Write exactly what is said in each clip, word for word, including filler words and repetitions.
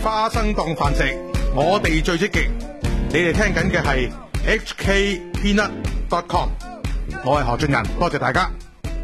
花生檔飯食，我哋最積極。你哋聽緊嘅係 H K Peanut dot com， 我係何俊仁，多謝大家。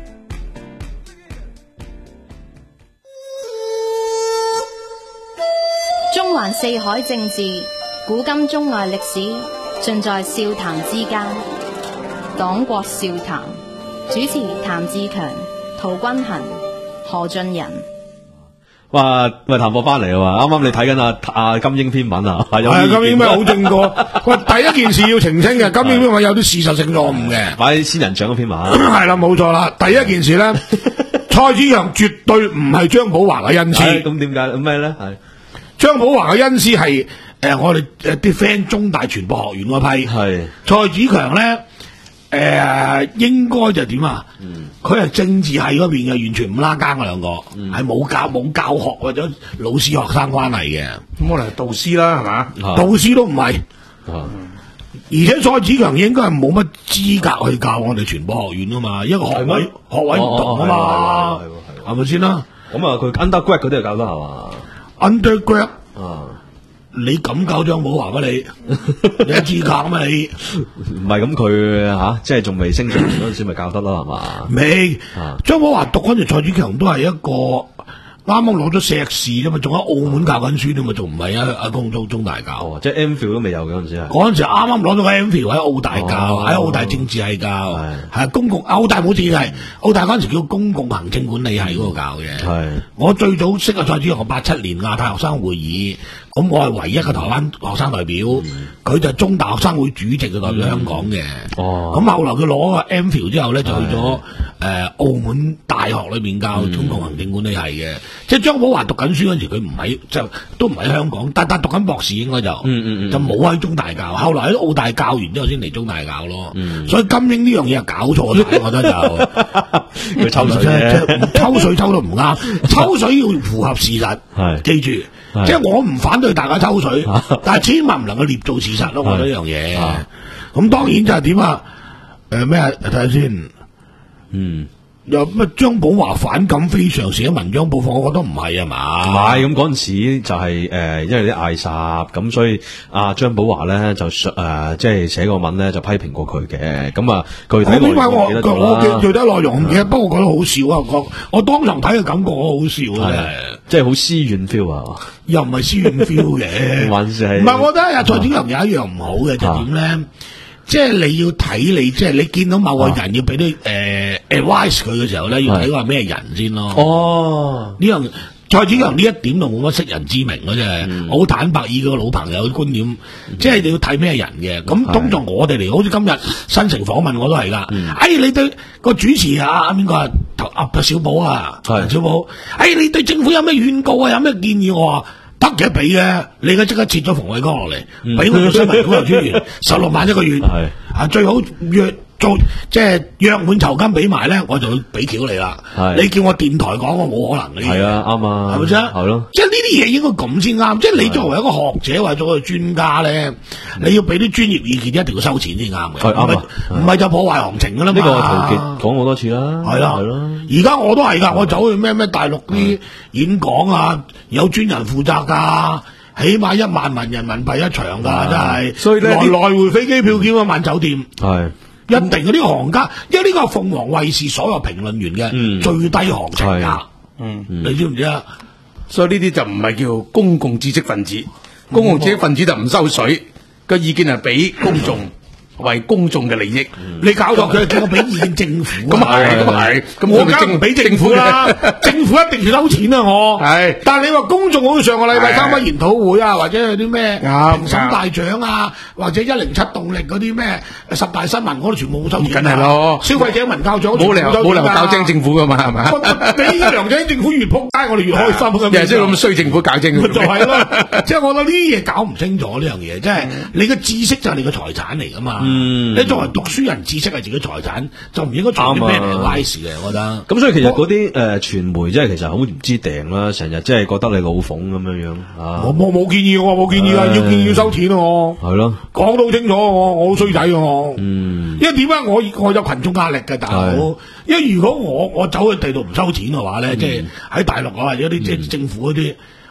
中環四海政治，古今中外歷史，盡在笑談之間。黨國笑談，主持譚志強、陶君衡、何俊仁。 哇！喂，譚博翻嚟啊！啱啱你睇緊阿阿金英篇文啊，係啊，金英咩好正過。喂，第一件事要澄清嘅，金英篇文有啲事實性錯誤嘅。 擺仙人掌嗰篇文係啦，冇錯啦。第一件事咧，蔡子強絕對唔係張寶華嘅恩師。 咁點解咩咧？係張寶華嘅恩師係誒我哋誒啲 friend 中大傳播學院嗰批。係蔡子強咧。誒、呃，應該就點啊？佢、嗯、係政治系嗰邊嘅，完全唔拉更嗰兩個，係冇、嗯、教冇教學或者老師學生關係嘅。咁可能係導師啦，係嘛？啊、導師都唔係。啊、而且蔡子強應該係冇乜資格去教我哋傳播學院啊嘛，因為學位學位唔同啊嘛，係咪先啦？ 咁啊，佢 undergrad 嗰啲係教得係嘛 ？undergrad 啊。你咁教張寶華乜你？你有資格啊嘛你？ 唔係咁佢吓，即係仲未升上嗰陣時咪教得啦係嘛？ 未，張寶華讀嗰陣蔡子強都係一個啱啱攞咗碩士啫嘛，仲喺澳門教緊書啫嘛，仲唔係啊阿公中中大教， 哦、即係 M Phil 都未有嗰陣時啊。 嗰陣時啱啱攞咗個 M Phil 喺澳大教，喺、哦、澳大政治系教，係、哦、公共澳大冇政治系，澳大嗰陣時叫公共行政管理系嗰度教嘅。係、嗯，我最早識阿蔡子強，八七年亞太學生會議。咁我係唯一嘅台灣學生代表，佢、嗯、就係中大學生會主席嘅代表香港嘅。哦，咁後來佢攞個 M Phil 之後咧，就去咗誒、呃、澳門大學裏邊教中共行政管理系嘅。嗯、即係張寶華讀緊書嗰陣時，佢唔喺，就都唔喺香港，但但讀緊博士應該就，嗯嗯嗯就冇喺中大教。後來喺澳大教完之後，先嚟中大教咯。嗯、所以金英呢樣嘢係搞錯晒，我覺得就佢抽水啫，抽水抽到唔啱，抽水要符合事實，係記住。即係我唔反對大家抽水，但係千萬唔能夠捏造事實咯。我覺得呢樣嘢，咁當然就係點啊？誒咩啊？睇下先，嗯，有乜張寶華反感非常寫文章播放，我覺得唔係啊嘛。唔係咁嗰陣時就係、是、誒、呃，因為啲嗌霎咁，所以阿張寶華咧就誒、呃，即係寫個文咧就批評過佢嘅。咁啊，具體內容我記得咗啦。我記具體內容唔記得，不過覺得好笑啊！我我當場睇嘅感覺我好笑啊！即係好私怨 feel 啊！又唔係私怨 feel 嘅，還是係唔係？我覺得阿蔡子強有一樣唔好嘅就點咧？即係你要睇你，即係你見到某個人要俾啲誒 advice 佢嘅時候咧，要睇佢係咩人先咯。哦，呢樣蔡子強呢一點就冇乜識人之明嘅啫。好坦白以佢個老朋友嘅觀點，即係你要睇咩人嘅。咁通常我哋嚟，好似今日新城訪問我都係噶。哎，你對個主持啊，邊個啊？阿小寶啊，小寶，哎，你對政府有咩勸告啊？有咩建議我啊？得嘅俾嘅，你而家即刻切咗馮偉剛落嚟，俾我做新聞統籌專員，十六萬一個月，啊最好約做即係約滿酬金俾埋咧，我就會俾橋你啦。你叫我電台講，我冇可能嘅。係啊，啱啊，係咪先？係咯，即係呢啲嘢應該咁先啱。即係你作為一個學者或者作為專家咧，你要俾啲專業意見，一定要收錢先啱嘅。係啱啊，唔係就破壞行情噶啦嘛。呢個陶傑講好多次啦。係啦，係咯。而家我都係噶，我走去咩咩大陸啲演講啊，有專人負責噶，起碼一萬蚊人民幣一場噶，真係。所以來來回飛機票檢一晚酒店係。一定嘅呢個行家，因為呢個係鳳凰衛視所有評論員嘅最低行情價，嗯，你知唔知啊？ 所以呢啲就唔係叫公共知識分子，公共知識分子就唔收水，個意見係俾公眾。為公眾嘅利益，你搞到佢叫我俾意見政府，咁係，咁係，咁我梗係唔俾政府啦，政府一定要收錢啊！我係，但係你話公眾好似上個禮拜三乜研討會啊，或者係啲咩評審大獎啊，或者一零七動力嗰啲咩十大新聞，我都全部冇收錢。梗係咯，消費者文教獎冇理由冇理由搞精政府噶嘛，係咪？俾梁振英政府越撲街，我哋越開心咁。又係即係咁衰政府搞精，就係咯。即係我覺得呢啲嘢搞唔清楚呢樣嘢，即係你嘅知識就係你嘅財產嚟噶嘛。嗯，你作為讀書人，知識係自己財產，就唔應該做啲咩嚟歪事嘅，我覺得。咁所以其實嗰啲誒傳媒，即係其實好唔知訂啦，成日即係覺得你老諷咁樣樣啊。我冇冇建議我冇建議啊，要建議要收錢啊我。係咯，講到清楚我，我好衰仔啊我。嗯，因為點解我我有群眾壓力嘅大佬？因為如果我我走去地度唔收錢嘅話咧，即係喺大陸啊或者啲即係政府嗰啲。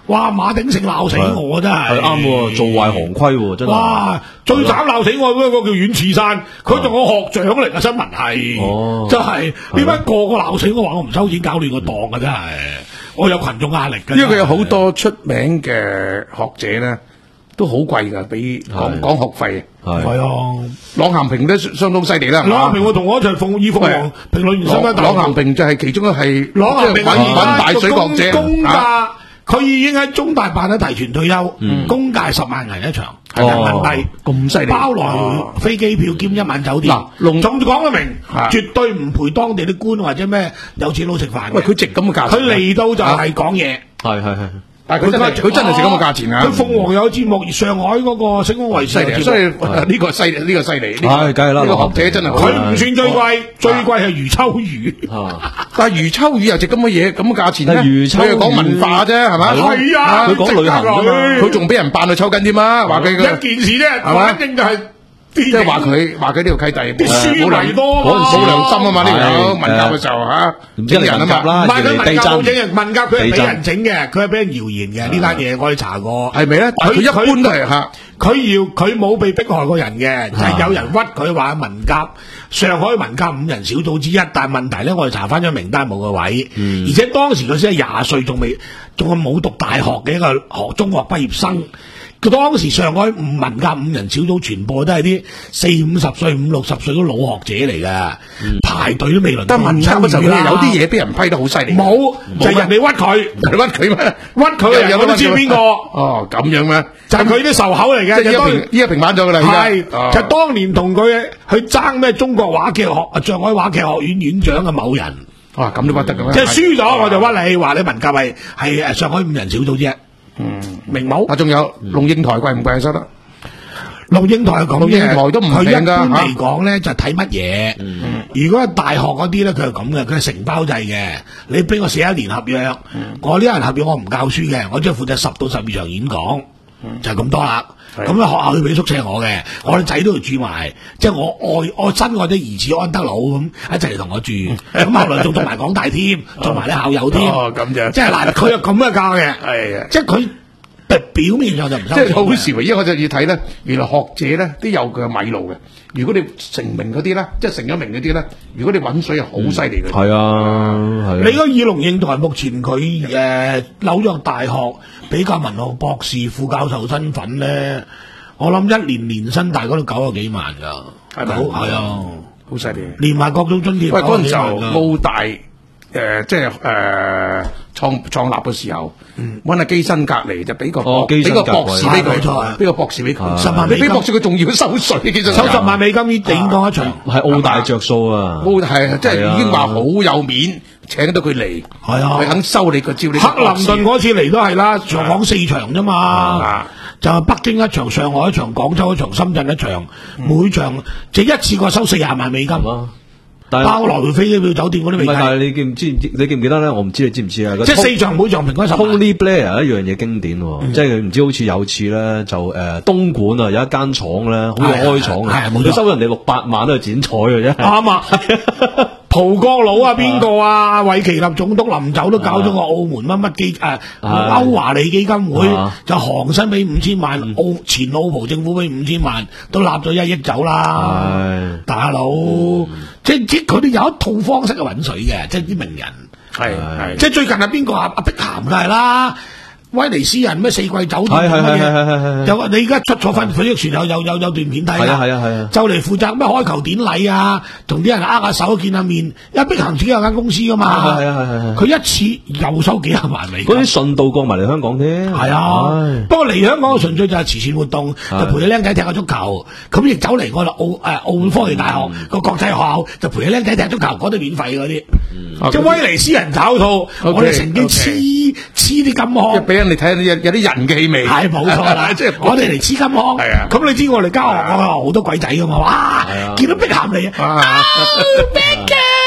哇馬鼎盛鬧死我真係， 係啱喎，做壞行規喎，真係。 哇！最慘鬧死我嗰個叫阮次山，佢仲個學長嚟嘅新聞系， 哦， 真係點解個個鬧死我話我唔收錢搞亂個檔啊！真係，我有群眾壓力嘅。 因為佢有好多出名嘅學者咧，都好貴㗎，俾講講學費。 係啊， 郎咸平都相當犀利啦。 郎咸平我同我一齊鳳以鳳凰評論員身份， 郎咸平就係其中一係郎咸平揾揾大水學者。 公價佢已經喺中大辦咗提前退休，公價十萬銀一場，係人民幣咁犀利， 包來飛機票兼一晚酒店。嗱，仲講得明，絕對唔陪當地啲官或者咩有錢佬食飯。 喂，佢值咁嘅價錢， 佢嚟到就係講嘢， 係係係。 但係佢真係佢真係值咁嘅價錢啊！ 佢鳳凰有節目，上海嗰個星空衛視有節目， 所以呢個犀利，呢個犀利。 係梗係啦， 呢個學者真係好。 佢唔算最貴，最貴係余秋雨。 但係余秋雨又值咁嘅嘢，咁嘅價錢咧？ 余秋雨佢係講文化啫，係咪？ 係啊， 佢講旅行啫嘛， 佢仲俾人扮到抽筋添嘛，話佢一件事啫，反正就係。 即係話佢話佢呢個契弟啲書迷多， 冇良心啊嘛！呢條文革嘅時候嚇，整人啊嘛， 唔係佢文革冇整人，文革佢係俾人整嘅，佢係俾人謠言嘅呢單嘢，我哋查過。 係咪咧？佢一般都係嚇， 佢要佢冇被迫害過人嘅，就係有人屈佢話文革上海文革五人小組之一，但係問題咧，我哋查翻張名單冇個位，而且當時佢先係廿歲，仲未仲係冇讀大學嘅一個學中學畢業生。佢當時上海五文革五人小組全部都係啲四五十歲、五六十歲嗰老學者嚟㗎，排隊都未輪到。 但文革嗰時候有啲嘢俾人批得好犀利。 冇，就係人哋屈佢， 屈佢咩？ 屈佢又都知邊個？ 哦，咁樣咩？ 就係佢啲仇口嚟嘅。 即係依家依家平反咗㗎啦。 係，就當年同佢去爭咩中國話劇學、上海話劇學院院長嘅某人。 哇，咁都屈得嘅咩？ 即係輸咗我就屈你，話你文革係係誒上海五人小組啫。嗯，明冇？ 啊，仲有龍應台貴唔貴收得？ 龍應台係咁嘅， 龍應台都唔平㗎。 佢一般嚟講咧就睇乜嘢。如果係大學嗰啲咧，佢係咁嘅，佢係承包制嘅。你俾我寫一年合約，我呢一年合約我唔教書嘅，我只係負責十到十二場演講，就係咁多啦。咁咧學校要俾宿舍我嘅，我啲仔都要住埋，即係我愛我親愛的兒子安德魯咁一齊嚟同我住。咁後來仲讀埋港大添，做埋啲校友添。 哦，咁樣， 即係嗱，佢有咁嘅教嘅， 係啊， 即係佢表面上就唔收。 即係好時唯一我就要睇咧，原來學者咧都有佢嘅米路嘅。如果你成名嗰啲咧，即係成咗名嗰啲咧，如果你揾水係好犀利嘅。 係啊，係。 你嗰以龍應台目前佢誒紐約大學比較文學博士、副教授身份咧，我諗一年年薪大概都九十幾萬㗎，係咪？係啊， 好犀利。 連埋各種津貼。 喂，嗰陣時候澳大誒即係誒創創立嘅時候，揾阿基辛格嚟就俾個俾個博士俾佢，俾個博士俾佢，十萬美金。俾博士佢仲要收稅，其實收十萬美金已經頂當一場， 係澳大着數啊！ 澳大係即係已經話好有面。請到佢嚟，係啊，佢肯收你個招。你克林頓嗰次嚟都係啦，長講四場啫嘛，就係北京一場、上海一場、廣州一場、深圳一場，每場就一次過收四廿萬美金，包來回飛機票、酒店嗰啲未計。 但係你記唔知？你記唔記得咧？我唔知你知唔知啊？ 即係四場每場平均十萬。 Tony Blair 一樣嘢經典，即係佢唔知好似有次咧就誒東莞啊有一間廠咧，好似開廠嘅，佢收人哋六百萬都係剪彩嘅啫。啱啊！ 葡國佬啊，邊個啊？韋奇立總督臨走都搞咗個澳門乜乜基誒歐華利基金會，就航薪俾五千萬，澳前澳葡政府俾五千萬，都納咗一億走啦，大佬。即即佢哋有一套方式去揾水嘅，即係啲名人係係。即係最近係邊個啊？阿碧咸梗係啦。威尼斯人咩四季酒店乜嘢？有你而家出咗份佢啲船有有有有段片睇啦，係啊係啊係啊，就嚟負責咩開球典禮啊，同啲人握下手見下面。因為碧咸自己有間公司噶嘛，係啊係係係，佢一次又收幾廿萬美金。嗰啲順道過埋嚟香港添， 係啊。不過嚟香港純粹就係慈善活動，就陪啲僆仔踢下足球。咁亦走嚟我哋澳誒澳門科技大學個國際學校，就陪啲僆仔踢足球，嗰啲免費嗰啲。即係威尼斯人找套，我哋成經黐黐啲金殼。俾人哋睇有有啲人嘅氣味，係冇錯啦。即係我哋嚟黐金殼，係啊。咁你知我哋交學我好多鬼仔噶嘛？哇！見到碧咸嚟啊，碧咸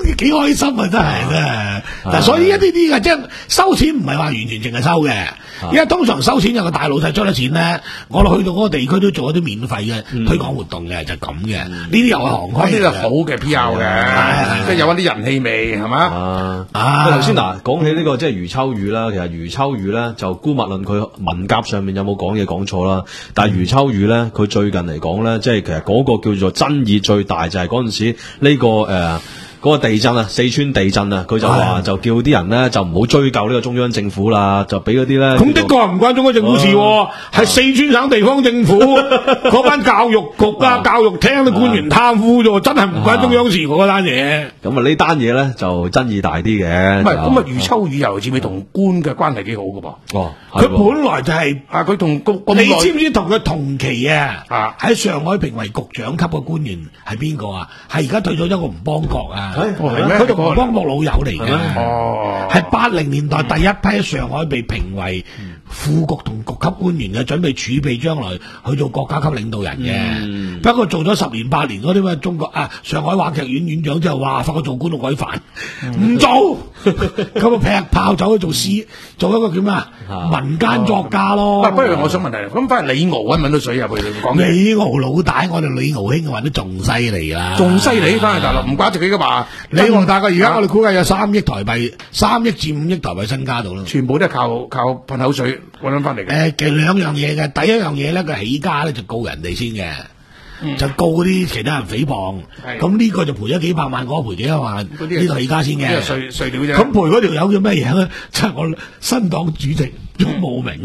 幾開心啊！真係真係，所以一啲啲嘅即係收錢唔係話完全淨係收嘅，因為通常收錢有個大老細出咗錢咧，我哋去到嗰個地區都做一啲免費嘅推廣活動嘅，就咁嘅。呢啲又係行規， 呢啲係好嘅 P R 嘅，即係有翻啲人氣味係嘛？ 啊，頭先嗱講起呢個即係余秋雨啦，其實余秋雨咧就姑勿論佢文革上面有冇講嘢講錯啦，但係余秋雨咧佢最近嚟講咧，即係其實嗰個叫做爭議最大就係嗰陣時呢個誒。嗰個地震啊，四川地震啊，佢就話就叫啲人咧就唔好追究呢個中央政府啦，就俾嗰啲咧。 咁的確係唔關中央政府事，係四川省地方政府嗰班教育局啊、教育廳啲官員貪污啫，真係唔關中央事嗰單嘢。 咁啊呢單嘢咧就爭議大啲嘅。 唔係咁啊，余秋雨又似咪同官嘅關係幾好㗎噃？ 哦， 佢本來就係啊，佢同你知唔知同佢同期啊？喺上海評為局長級嘅官員係邊個啊？係而家退咗一個吳邦國啊！佢同吳邦國老友嚟嘅，哦，係八零年代第一批喺上海被評為副局同局級官員嘅，準備儲備將來去做國家級領導人嘅。嗯、不過做咗十年八年嗰啲咩中國啊上海話劇院院長之後，哇！發覺做官好鬼煩，唔、嗯、做，咁啊劈炮走去做詩，做一個叫咩啊民間作家咯。 不如我想問題，咁翻嚟李敖揾唔揾到水入去？講李敖老大，我哋李敖兄揾得仲犀利啦， 仲犀利翻嚟大陸，唔怪得幾個話。 李敖大概而家我哋估計有三億台幣，三億至五億台幣身家度咯， 全部都係靠靠噴口水揾翻嚟嘅。 誒，其實兩樣嘢嘅，第一樣嘢咧，佢起家咧就告人哋先嘅。嗯、就告嗰啲其他人誹謗，咁呢個就賠咗幾百萬，嗰、那個賠幾百萬，呢個起家先嘅。 碎碎料啫。 咁賠嗰條友叫咩嘢咧？即、就、係、是、我新黨主席鍾慕明。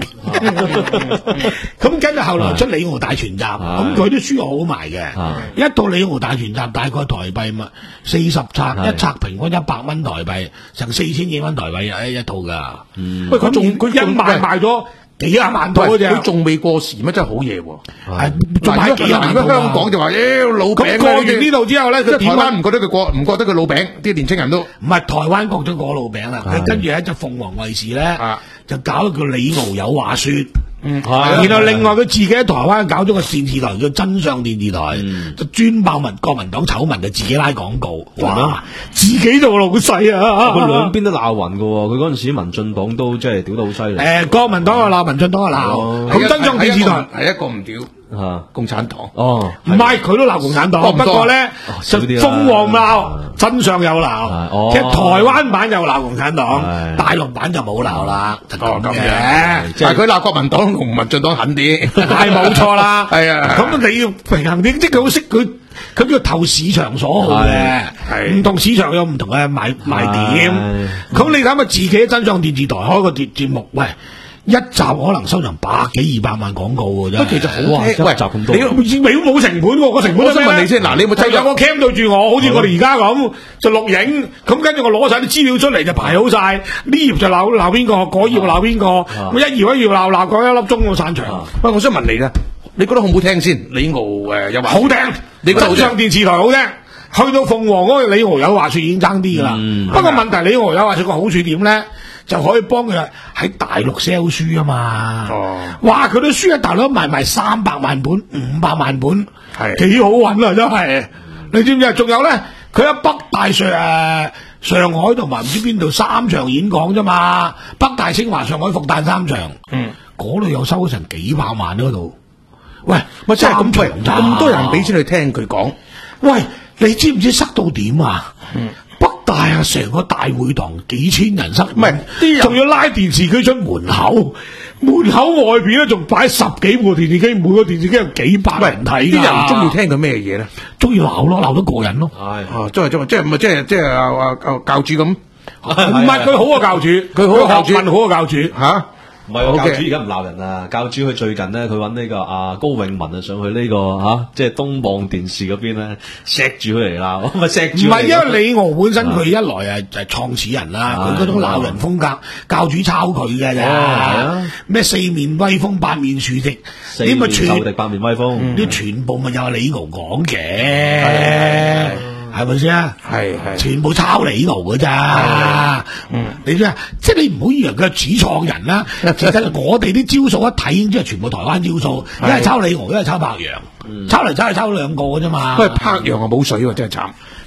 咁跟住後來出李敖大全集，咁佢啲書好賣嘅。一到李敖大全集，大概台幣咪四十冊，一冊平均一百蚊台幣，成四千幾蚊台幣一一套噶。 嗯、喂，佢仲佢一賣賣咗幾廿萬套啫， 佢仲未過時咩？真係好嘢喎！ 係仲買幾廿萬套。 如果香港就話，妖、欸、老餅。咁過完呢度之後咧，佢台灣唔覺得佢過，唔覺得佢老餅，啲年青人都唔係台灣覺得過老餅啦。佢跟住喺隻鳳凰衛視咧，就搞到叫李敖有話說。嗯，係。然後另外佢自己喺台灣搞咗個電視台叫真相電視台，嗯、就專爆民國民黨醜聞，就自己拉廣告。哇！自己做老細啊！ 佢兩邊都鬧暈噶，佢嗰陣時民進黨都即係屌得好犀利。 誒、呃，國民黨又鬧，民進黨又鬧。咁、哦、真相電視台係一個唔屌。啊！共產黨哦， 唔係佢都鬧共產黨，不過咧就鳳凰鬧，真相有鬧，即係台灣版又鬧共產黨，大陸版就冇鬧啦，就咁嘅。 但係佢鬧國民黨同民進黨狠啲， 係冇錯啦。 係啊， 咁你要平衡啲，即係佢好識佢，佢叫投市場所好嘅，唔同市場有唔同嘅賣賣點。咁你諗下自己喺真相電視台開個節節目，喂。一集可能收成百幾二百萬廣告嘅啫， 其實好聽。喂， 集咁多， 你未冇成本喎，個成本我想問你先，嗱，你有冇睇有個 cam 對住我，好似我哋而家咁就錄影，咁跟住我攞晒啲資料出嚟就排好晒，呢頁就鬧鬧邊個，嗰頁鬧邊個，我一頁一頁鬧鬧講一粒鐘我散場。 喂，我想問你咧，你覺得好唔好聽先？李敖誒有話好聽，你真相電視台好聽，去到鳳凰嗰個李敖有話說已經爭啲噶啦。不過問題李敖有話說個好處點咧？就可以幫佢喺大陸 sell 書啊嘛！哦，哇！佢啲書喺大陸賣賣三百萬本、五百萬本，係幾好揾啊！真係，你知唔知？仲有咧，佢喺北大上誒、呃、上海同埋唔知邊度三場演講啫嘛，北大、清華、上海、復旦三場，嗯，嗰度又收咗成幾百萬嗰度。喂，咪真係咁長咋？ 咁多人俾錢去聽佢講， 喂，你知唔知塞到點啊？嗯。大啊！成個大會堂幾千人塞，唔係啲人仲要拉電視機出門口，門口外邊咧仲擺十幾部電視機，每個電視機有幾百人睇。 啲人中意聽佢咩嘢咧？ 中意鬧咯，鬧得過癮咯。 係啊，即係即係即係唔係即係即係啊啊教主咁？ 唔係佢好過教主，佢好過教主，好過教主吓。 唔係，教主而家唔鬧人啦。教主佢最近咧，佢揾呢個阿高永文啊上去呢個吓，即係東望電視嗰邊咧，錫住佢嚟鬧，咪錫住。唔係，因為李敖本身佢一來啊就係創始人啦，佢嗰種鬧人風格，教主抄佢嘅咋。咩四面威風八面樹敵， 四面受敵八面威風， 啲全部咪又係李敖講嘅。係咪先啊？係係，全部抄李敖㗎咋？嗯，你知啊？即係你唔好以為佢係主創人啦。其實我哋啲招數一睇，已經知係全部台灣招數，一係抄李敖，一係抄柏楊，抄嚟抄去抄兩個㗎啫嘛。 不過柏楊啊冇水喎，真係慘。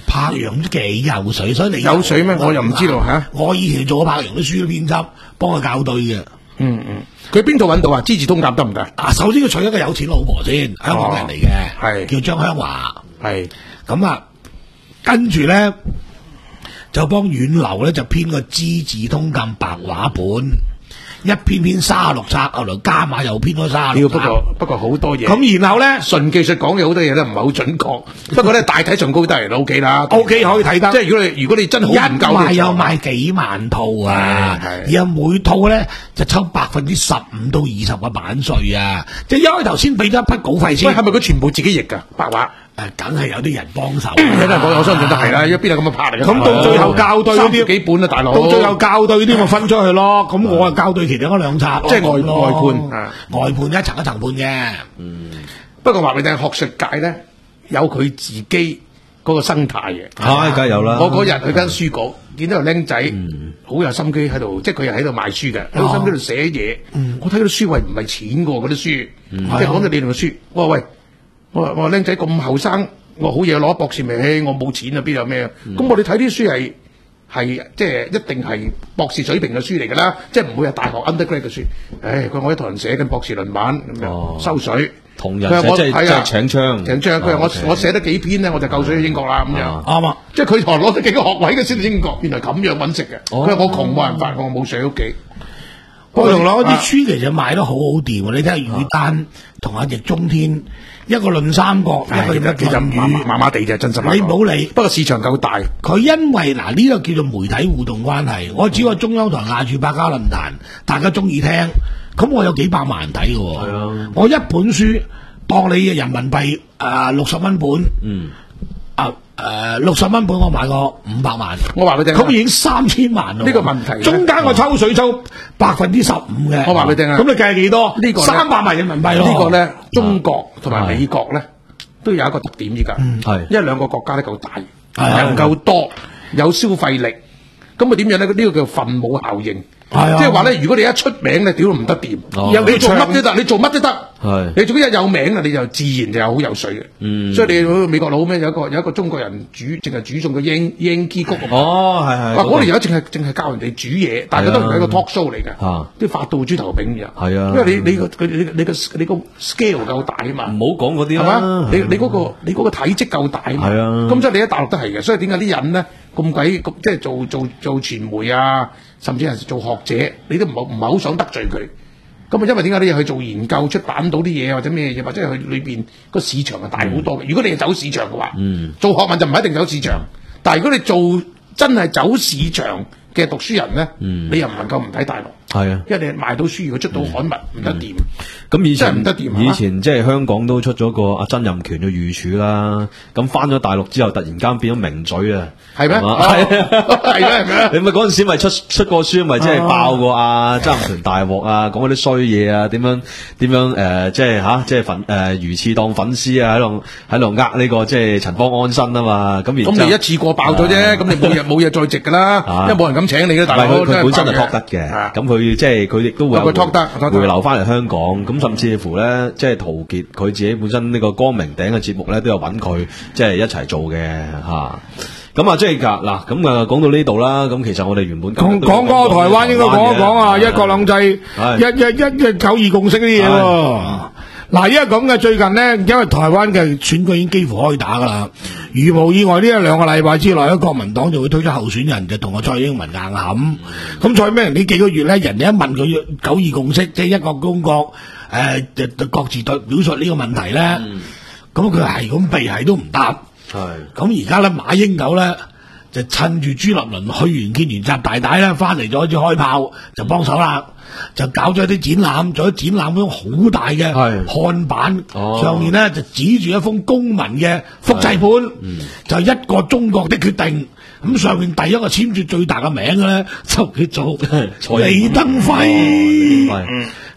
柏楊都幾有水，所以你有水咩？我又唔知道嚇。 我以前做過柏楊啲書嘅編輯，幫佢校對嘅。 嗯嗯，佢邊度揾到啊？資治通鑑得唔得？ 啊，首先佢娶咗個有錢老婆先，香港人嚟嘅， 係叫張香華， 係咁啊，跟住咧就幫遠流咧就編個資治通鑑白話本。一篇篇三十六冊，後來加碼又編咗三十六冊。 不過不過好多嘢。 咁然後咧， 純技術講嘅好多嘢都唔係好準確。不過咧，大體上高得嚟都 OK 啦。 O K 可以睇得。 即係如果你如果你真係好唔夠， 一賣又賣幾萬套啊！然後每套咧就抽百分之十五到二十嘅版稅啊！即係一開頭先俾咗一筆稿費先。 喂，係咪佢全部自己譯㗎白話？ 誒，梗係有啲人幫手。 我我相信都係啦，一邊有咁嘅拍嚟嘅。 咁到最後校對嗰啲幾本啊，大佬。 到最後校對嗰啲咪分出去咯。咁我啊校對其中嗰兩冊， 即係外外判， 外判一層一層判嘅。 嗯，不過話俾你聽，學術界咧有佢自己嗰個生態嘅。 係，梗係有啦。 我嗰日去間書局，見到個僆仔好有心機喺度，即係佢又喺度賣書嘅，喺度心機度寫嘢。我睇嗰啲書喂唔係錢㗎喎，嗰啲書，即係講到理論嘅書。我話喂。我話我話僆仔咁後生，我好嘢攞博士未？我冇錢啊，邊有咩？咁、嗯、我哋睇啲書係係即係一定係博士水平嘅書嚟㗎啦，即係唔會係大學 undergrad 嘅書。唉，佢我喺同人寫緊博士論文咁樣、哦、收水， 同人寫即係即係請槍， 請槍。佢話我、okay. 我寫得幾篇咧，我就夠水去英國啦咁樣。啱啊！即係佢同人攞咗幾個學位嘅先去英國，原來咁樣揾食嘅。佢話、哦、我窮冇辦法，我冇水屋企。 我同攞啲書其實賣得好好掂，你睇下余丹同阿易中天，一個論三國，一個論語， 麻麻地就真心。 你唔好理， 不過市場夠大。 佢因為嗱呢個叫做媒體互動關係，我只話中央台亞駐百家論壇，大家中意聽，咁我有幾百萬人睇嘅。係啊，我一本書當你嘅人民幣誒六十蚊本，嗯，啊。誒，六十蚊本我買過五百萬， 我話佢聽， 咁已經三千萬咯。呢個問題，中間我抽水抽百分之十五嘅， 我話佢聽啊。 咁你計幾多？呢個三百萬人民幣咯。 呢個咧，中國同埋美國咧都有一個特點依家，係因為兩個國家咧夠大，人夠多，有消費力，咁啊點樣咧？呢個叫分母效應。即係話咧，如果你一出名咧，屌都唔得掂。你做乜都得，你做乜都得。係你總之一有名啊，你就自然就有好有水嘅。嗯，所以你美國佬咩有一個有一個中國人煮，淨係煮餸嘅英英基谷。哦，係係。哇！嗰條友淨係淨係教人哋煮嘢，但係都係一個 talk show 嚟嘅。嚇！啲發到豬頭炳嘅。係啊。因為你你個佢你你個你個 scale 夠大啊嘛。唔好講嗰啲啦。係嘛？你你嗰個你嗰個體積夠大啊嘛。係啊。咁所以你喺大陸都係嘅，所以點解啲人咧咁鬼咁即係做做做傳媒啊？甚至係做學者，你都唔好唔係好想得罪佢。咁啊，因為點解你又去做研究出版到啲嘢或者咩嘢，或者係佢裏邊個市場係大好多嘅。如果你係走市場嘅話，嗯、做學問就唔一定走市場。但係如果你做真係走市場嘅讀書人咧，嗯、你又唔能夠唔睇大陸。係啊，因為你賣到書，如果出到刊物唔得掂，咁以前唔得掂。以前即係香港都出咗個阿曾蔭權嘅御廚啦，咁翻咗大陸之後，突然間變咗名嘴啊，係咩？係係咩？係咩？你咪嗰陣時咪出出過書，咪即係爆過阿曾蔭權大鑊啊，講嗰啲衰嘢啊，點樣點樣誒，即係吓，即係粉誒魚翅當粉絲啊，喺度喺度呃呢個即係陳方安生啊嘛，咁然咁你一次過爆咗啫，咁你冇嘢冇嘢再值噶啦，因為冇人敢請你嘅大佬，佢本身就托得嘅，咁佢。即係佢亦都會回流翻嚟香港，咁甚至乎咧，即係陶傑佢自己本身呢個光明頂嘅節目咧，都有揾佢即係一齊做嘅嚇。咁啊，即係嗱，咁啊講到呢度啦。咁其實我哋原本講講嗰個台灣應該講一講啊，一國兩制，一一一一九二共識啲嘢喎。嗱，依家咁嘅最近呢，因為台灣嘅選舉已經幾乎開打噶啦，如無意外呢一兩個禮拜之內咧，國民黨就會推出候選人，就同個蔡英文硬冚。咁蔡英文呢幾個月咧，人哋一問佢九二共識，即係一個中國，誒，就各自對表述呢個問題咧，咁佢係咁避，係都唔答。係。咁而家咧，馬英九咧就趁住朱立倫去完見完習大大咧，翻嚟咗開始開炮，就幫手啦。就搞咗啲展覽，做咗展覽嗰種好大嘅看板，哦、上面咧就指住一封公民嘅複製本，嗯、就一個中國的決定。咁上面第一個簽住最大嘅名嘅咧，就叫做李登輝。咁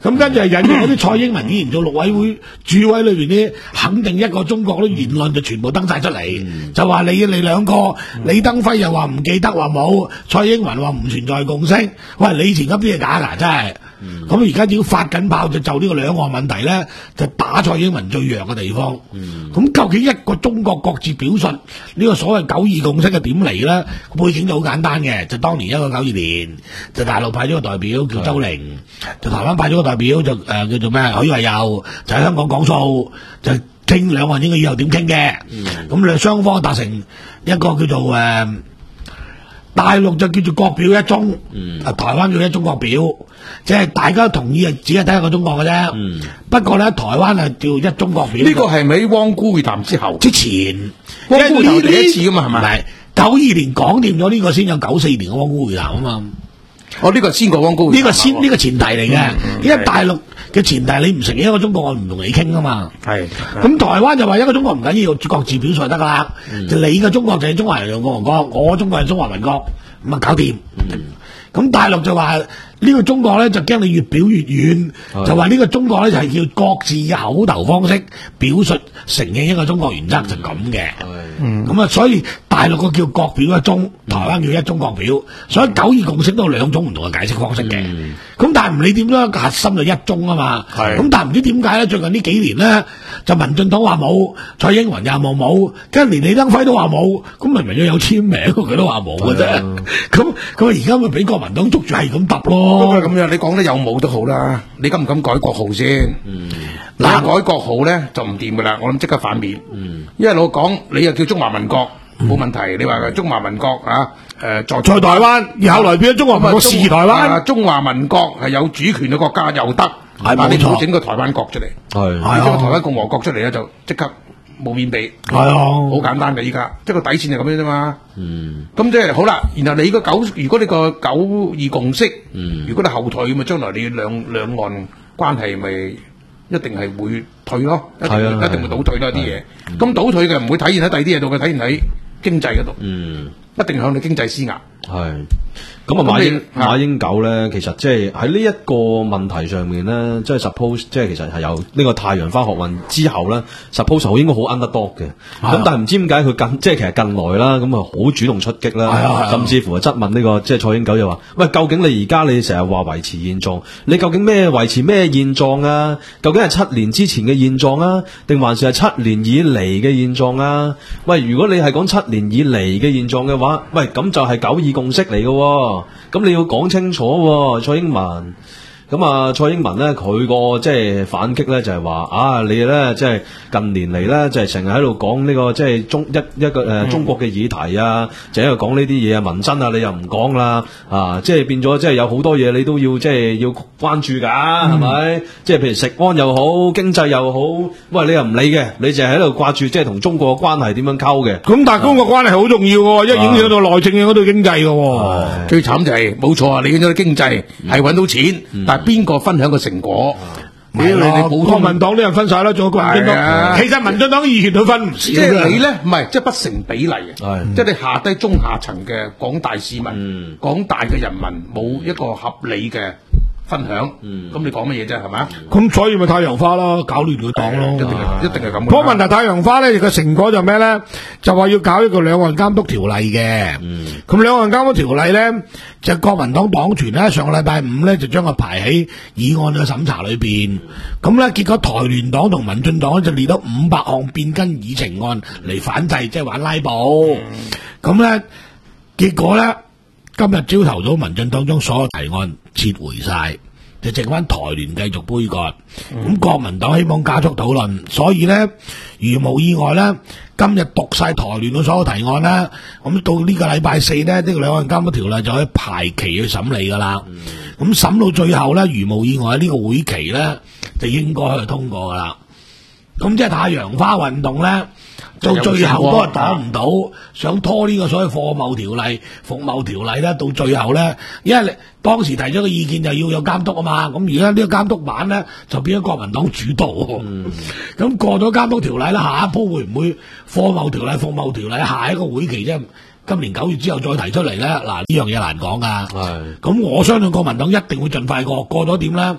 咁跟住係引用嗰啲蔡英文議員做陸委會主委裏邊啲肯定一個中國啲言論就全部登晒出嚟，嗯、就話你你兩個、嗯、李登輝又話唔記得話冇，蔡英文話唔存在共識，喂，你以前嗰啲係假㗎，真係。咁而家只要發緊炮就就呢個兩岸問題咧，就打蔡英文最弱嘅地方。咁、嗯、究竟一個中國各自表述呢、這個所謂九二共識嘅點嚟咧？背景就好簡單嘅，就當年一九九二年，就大陸派咗個代表叫周玲，就台灣派咗個代表就誒、呃、叫做咩許惠祐，就喺香港講數，就傾兩岸應該以後點傾嘅。咁兩雙方達成一個叫做誒。呃大陸就叫做國表一中，啊、嗯、台灣叫一中國表，即係大家同意啊，只係得一個中國嘅啫。嗯、不過咧，台灣係叫一中國表。 呢個係咪喺汪辜會談之後？ 之前汪辜會談第一次噶嘛，係咪？唔係九二年講掂咗呢個先有九四年嘅汪辜會談啊嘛。 哦，呢、這個先過汪辜會談。 呢個先呢、這個前提嚟嘅，嗯、因為大陸嘅前提你唔承認一個中國，我唔同你傾啊嘛。係。咁台灣就話一個中國唔緊要，各自表述就得噶啦。嗯、就你嘅中國就係中華人民共和國，我中國係中華民國，咁啊搞掂。咁、嗯、大陸就話呢個中國咧就驚你越表越遠，嗯、就話呢個中國咧就係叫各自嘅口頭方式表述承認一個中國原則，就咁嘅。嗯。咁啊，所以大陸個叫國表一中，台灣叫一中國表，所以九二共識都有兩種唔同嘅解釋方式嘅。咁、嗯、但係唔理點啦，核心就一中啊嘛。係。咁但係唔知點解咧？最近呢幾年咧，就民進黨話冇，蔡英文又話冇，跟住連李登輝都話冇，咁明明要有簽名，佢都話冇嘅啫。咁咁而家咪俾國民黨捉住係咁揼咯。 咁樣你講得有冇都好啦，你敢唔敢改國號先？嗯。嗱，改國號咧就唔掂噶啦，我諗即刻反面。嗯。因為老講你又叫中華民國。冇問題，你話中華民國啊，誒，在在台灣，而後來變咗中華民國是台灣， 中華民國係有主權嘅國家又得，係嘛？你冇整個台灣國出嚟，係，你整個台灣共和國出嚟咧，就即刻冇面俾，係啊，好簡單嘅依家，即係個底線就咁樣啫嘛。嗯，咁即係好啦，然後你個九，如果你個九二共識，嗯，如果你後退咁啊，將來你兩兩岸關係咪？一定係會退咯，一定一定會倒退咯啲嘢。咁倒退嘅唔會體現喺第二啲嘢度，佢體現喺經濟嗰度。嗯，一定向你經濟施壓。係。咁啊，馬英馬英九咧，其實即係喺呢一個問題上面咧，即係 suppose 即係其實係有呢個太陽花學運之後咧 ，suppose 好應該好 underdog 嘅。咁但係唔知點解佢近即係其實近來啦，咁啊好主動出擊啦，甚至乎係質問呢個即係蔡英九就話：喂，究竟你而家你成日話維持現狀，你究竟咩維持咩現狀啊？究竟係七年之前嘅現狀啊，定還是係七年以嚟嘅現狀啊？喂，如果你係講七年以嚟嘅現狀嘅話，喂，咁就係九二共識嚟嘅。咁你要講清楚喎，蔡英文。咁啊，蔡英文咧，佢個即係反擊咧，就係話啊，你咧即係近年嚟咧，就係成日喺度講呢個即係中一一個誒、呃、中國嘅議題啊，就喺度講呢啲嘢啊，民生啊，你又唔講啦，啊，即係變咗即係有好多嘢你都要即係要關注㗎，係咪、嗯？即係譬如食安又好，經濟又好，喂，你又唔理嘅，你就係喺度掛住即係同中國嘅關係點樣溝嘅。咁但係中國關係好重要喎，一影響到內政嘅嗰度經濟嘅喎。最慘就係冇錯啊，你影響到經濟係揾到錢，嗯、但係邊個分享個成果？你你你國民黨啲人分晒啦，仲有民進黨。其實民進黨議員都分唔少。即係你咧，唔係即係不成比例嘅。即係你下低中下層嘅廣大市民、廣大嘅人民冇一個合理嘅分享。咁你講乜嘢啫？係咪？咁所以咪太陽花咯，搞亂佢黨咯。一定係一定係咁。嗰個問題太陽花咧，個成果就咩咧？就話要搞一個兩岸監督條例嘅。咁兩岸監督條例咧，就國民黨黨團咧，上個禮拜五咧就將佢排喺議案嘅審查裏邊。咁咧，結果台聯黨同民進黨就列咗五百項變更議程案嚟反制，即係玩拉布。咁咧，結果咧，今日朝頭早民進黨將所有提案撤回晒，就剩翻台聯繼續杯葛。咁、嗯、國民黨希望加速討論，所以咧，如無意外咧，今日讀晒台聯嘅所有提案啦。咁到呢個禮拜四咧，呢、這個兩岸監督條例就可以排期去審理噶啦。咁審、嗯、到最後咧，如無意外呢、這個會期咧就應該可以通過噶啦。咁即係太陽花運動咧，到最後都係擋唔到，啊、想拖呢個所謂貨貿條例、服貿條例咧，到最後咧，因為你當時提咗個意見就要有監督啊嘛，咁而家呢個監督版咧就變咗國民黨主導。咁、嗯、過咗監督條例咧，下一鋪會唔會貨貿條例、服貿條例下一個會期啫？今年九月之後再提出嚟咧，嗱呢樣嘢難講噶。係，咁我相信國民黨一定會盡快過，過咗點咧？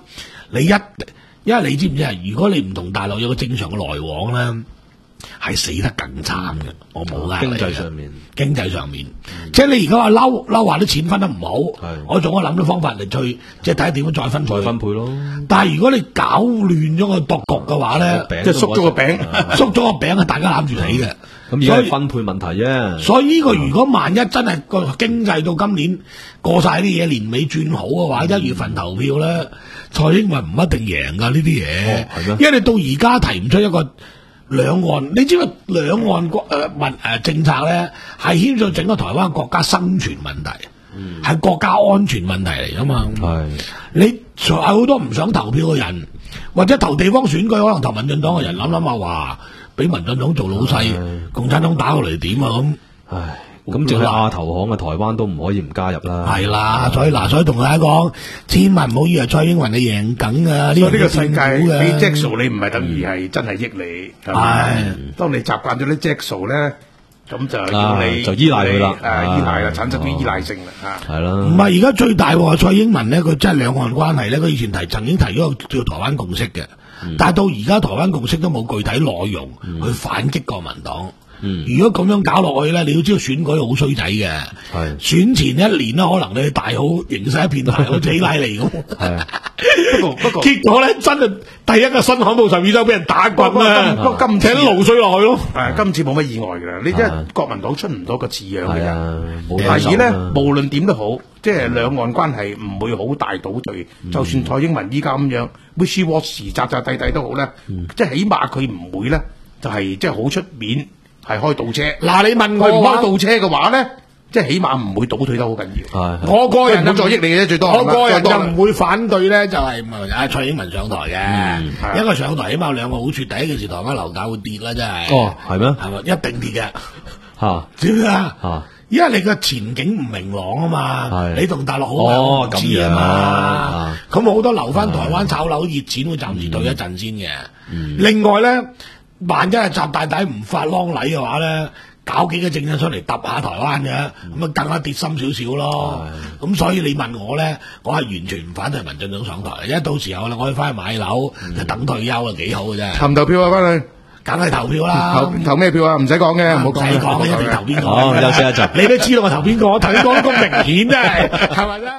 你一，因為你知唔知啊？如果你唔同大陸有個正常嘅來往咧，係死得更慘嘅。我冇呃你嘅。經濟上面，經濟上面，嗯、即係你而家話嬲嬲話啲錢分得唔好，我仲可諗到方法嚟去，即係睇下點樣再分配。再分配咯。但係如果你搞亂咗個佈局嘅話咧， 即係縮咗個餅， 縮咗個餅啊！大家攬住死嘅。 咁而家係分配問題啫。 所以呢個如果萬一真係個經濟到今年過晒啲嘢，年尾轉好嘅話，一月份投票咧，蔡英文唔一定贏噶呢啲嘢。係咩？因為你到而家提唔出一個兩岸，你知唔知兩岸國誒民誒政策咧，係牽涉整個台灣國家生存問題，係、嗯、國家安全問題嚟噶嘛。係你有好多唔想投票嘅人，或者投地方選舉可能投民進黨嘅人諗諗下話。俾民進黨做老細，共產黨打過嚟點啊咁？唉， 咁淨係亞投行嘅台灣都唔可以唔加入啦。 係啦，所以嗱，所以同大家講，千萬唔好以為蔡英文你贏緊啊！ 所以呢個世界俾隻數你唔係等於係真係益你。係，當你習慣咗啲隻數咧，咁就要你就依賴佢啦， 誒依賴啦，產生啲依賴性啦嚇。 係啦。 唔係而家最大喎，蔡英文咧，佢真係兩岸關係咧，佢以前提曾經提咗個叫台灣共識嘅。嗯、但係到而家台灣共識都冇具體內容去反擊國民黨。嗯、如果咁樣搞落去咧，你要知道選舉好衰仔嘅。係選前一年咧，可能你大好形勢一片大好，希拉里咁。係不過不過，結果咧真係第一個新罕布什爾州俾人打棍啊！ 不過今次都露水落去咯。係今次冇乜意外㗎啦。你即係國民黨出唔到個似樣嘅人。第二咧，無論點都好，即係兩岸關係唔會好大倒退。嗯、就算蔡英文依家咁樣 wishy washy 扎扎地地都好咧，嗯、即係起碼佢唔會咧，就係即係好出面。係開倒車，嗱你問佢唔開倒車嘅話咧，即係起碼唔會倒退得好緊要。我個人唔再益你嘅啫，最多。我個人就唔會反對咧，就係阿蔡英文上台嘅。一個上台起碼有兩個好處，第一件事台灣樓價會跌啦，真係。哦，係咩？係咪一定跌嘅？嚇，知啊？嚇，因為你個前景唔明朗啊嘛，你同大陸好唔知啊嘛。咁好多留翻台灣炒樓熱錢會暫時退一陣先嘅。另外咧。萬一係習大大唔發啷禮嘅話咧，搞幾個政策出嚟揼下台灣嘅，咁啊、嗯、更加跌深少少咯。咁所以你問我咧，我係完全唔反對民進黨上台，因為到時候啦，我可以翻去買樓，嗯、就等退休啊，幾好嘅啫。投唔投票啊？翻去，梗係投票啦。投投咩票啊？唔使講嘅，唔好講。唔使講，一定投邊個。好，休息一陣。你都知道我投邊個，我投邊個都咁明顯啫，係咪咧？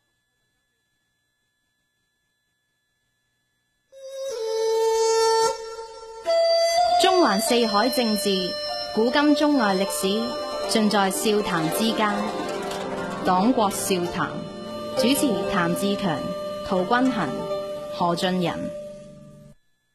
中環四海政治，古今中外歷史，盡在笑談之間。黨國笑談，主持譚志強、陶君衡、何俊仁。